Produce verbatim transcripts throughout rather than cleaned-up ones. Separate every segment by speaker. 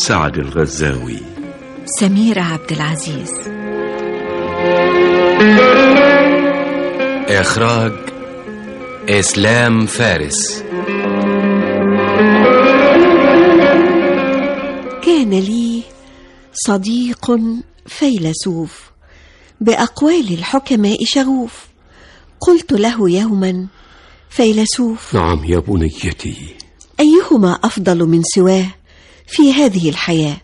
Speaker 1: سعد الغزاوي.
Speaker 2: سميرة عبد العزيز.
Speaker 3: إخراج إسلام فارس.
Speaker 4: كان لي صديق فيلسوف بأقوال الحكماء شغوف. قلت له يوما: فيلسوف،
Speaker 5: نعم يا بنيتي.
Speaker 4: أيهما أفضل من سواه في هذه الحياة،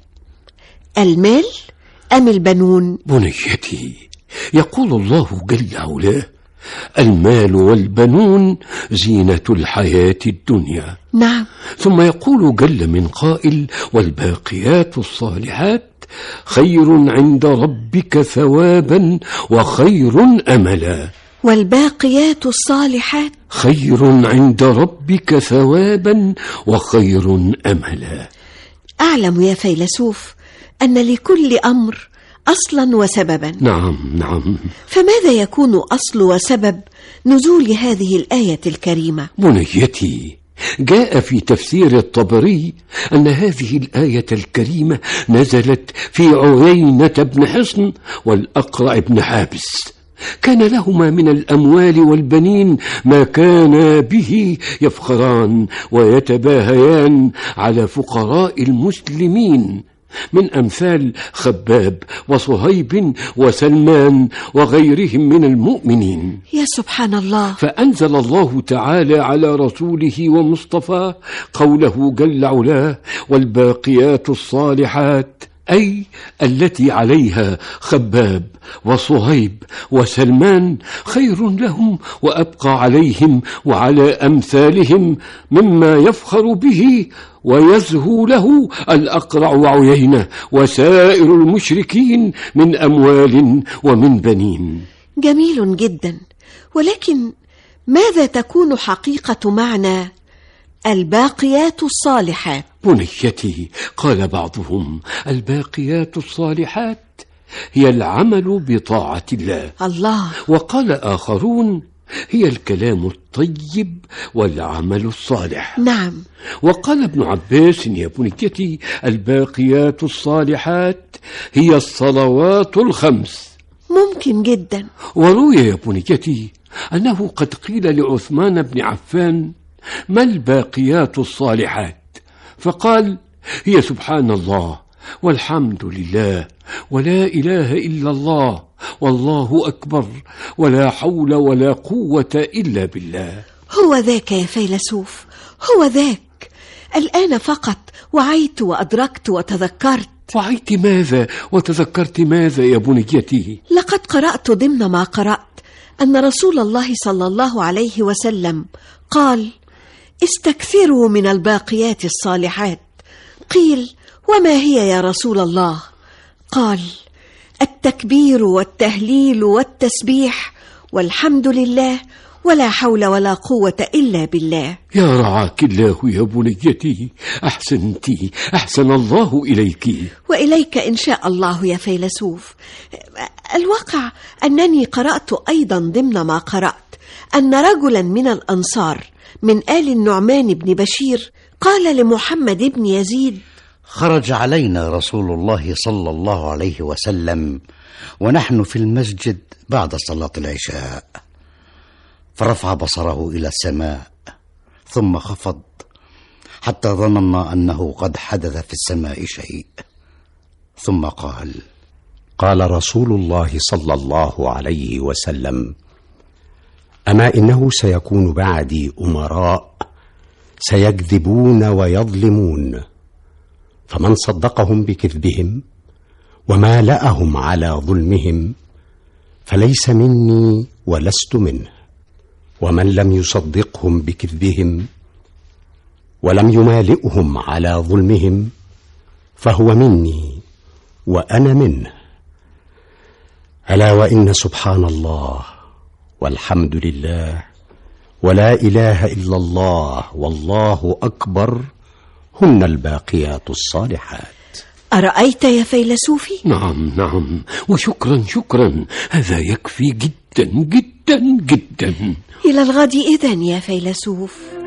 Speaker 4: المال أم البنون؟
Speaker 5: بنيتي، يقول الله جل علاه: المال والبنون زينة الحياة الدنيا.
Speaker 4: نعم.
Speaker 5: ثم يقول جل من قائل: والباقيات الصالحات خير عند ربك ثوابا وخير أملا.
Speaker 4: والباقيات الصالحات
Speaker 5: خير عند ربك ثوابا وخير أملا.
Speaker 4: أعلم يا فيلسوف أن لكل أمر أصلا وسببا.
Speaker 5: نعم نعم.
Speaker 4: فماذا يكون أصل وسبب نزول هذه الآية الكريمة؟
Speaker 5: بنيتي، جاء في تفسير الطبري أن هذه الآية الكريمة نزلت في عيينة بن حصن والأقرع بن حابس. كان لهما من الأموال والبنين ما كانا به يفخران ويتباهيان على فقراء المسلمين، من أمثال خباب وصهيب وسلمان وغيرهم من المؤمنين.
Speaker 4: يا سبحان الله.
Speaker 5: فأنزل الله تعالى على رسوله ومصطفاه قوله جل علاه: والباقيات الصالحات، أي التي عليها خباب وصهيب وسلمان، خير لهم وأبقى عليهم وعلى أمثالهم مما يفخر به ويزهو له الأقرع وعيينة وسائر المشركين من أموال ومن بنين.
Speaker 4: جميل جدا، ولكن ماذا تكون حقيقة معنى الباقيات الصالحات؟
Speaker 5: بنيتي، قال بعضهم: الباقيات الصالحات هي العمل بطاعة الله.
Speaker 4: الله.
Speaker 5: وقال آخرون: هي الكلام الطيب والعمل الصالح.
Speaker 4: نعم.
Speaker 5: وقال ابن عباس: يا بنيتي، الباقيات الصالحات هي الصلوات الخمس.
Speaker 4: ممكن جدا.
Speaker 5: وروي يا بنيتي أنه قد قيل لعثمان بن عفان: ما الباقيات الصالحات؟ فقال: هي سبحان الله والحمد لله ولا إله إلا الله والله أكبر ولا حول ولا قوة إلا بالله.
Speaker 4: هو ذاك يا فيلسوف، هو ذاك. الآن فقط وعيت وأدركت وتذكرت.
Speaker 5: وعيت ماذا وتذكرت ماذا يا بنيتي؟
Speaker 4: لقد قرأت ضمن ما قرأت أن رسول الله صلى الله عليه وسلم قال: استكثروا من الباقيات الصالحات. قيل: وما هي يا رسول الله؟ قال: التكبير والتهليل والتسبيح والحمد لله ولا حول ولا قوة إلا بالله.
Speaker 5: يا رعاك الله يا بنيتي، أحسنتي، أحسن الله إليك.
Speaker 4: وإليك إن شاء الله يا فيلسوف. الواقع أنني قرأت أيضا ضمن ما قرأت أن رجلا من الأنصار من آل النعمان بن بشير قال لمحمد بن يزيد:
Speaker 6: خرج علينا رسول الله صلى الله عليه وسلم ونحن في المسجد بعد صلاة العشاء، فرفع بصره إلى السماء ثم خفض حتى ظننا أنه قد حدث في السماء شيء، ثم قال:
Speaker 7: قال رسول الله صلى الله عليه وسلم: أما إنه سيكون بعدي أمراء سيكذبون ويظلمون، فمن صدقهم بكذبهم ومالأهم على ظلمهم فليس مني ولست منه، ومن لم يصدقهم بكذبهم ولم يمالئهم على ظلمهم فهو مني وأنا منه. ألا وإن سبحان الله والحمد لله ولا إله إلا الله والله أكبر هن الباقيات الصالحات.
Speaker 4: أرأيت يا فيلسوفي؟
Speaker 5: نعم نعم، وشكرا شكرا، هذا يكفي جدا جدا جدا.
Speaker 4: إلى الغد إذن يا فيلسوف.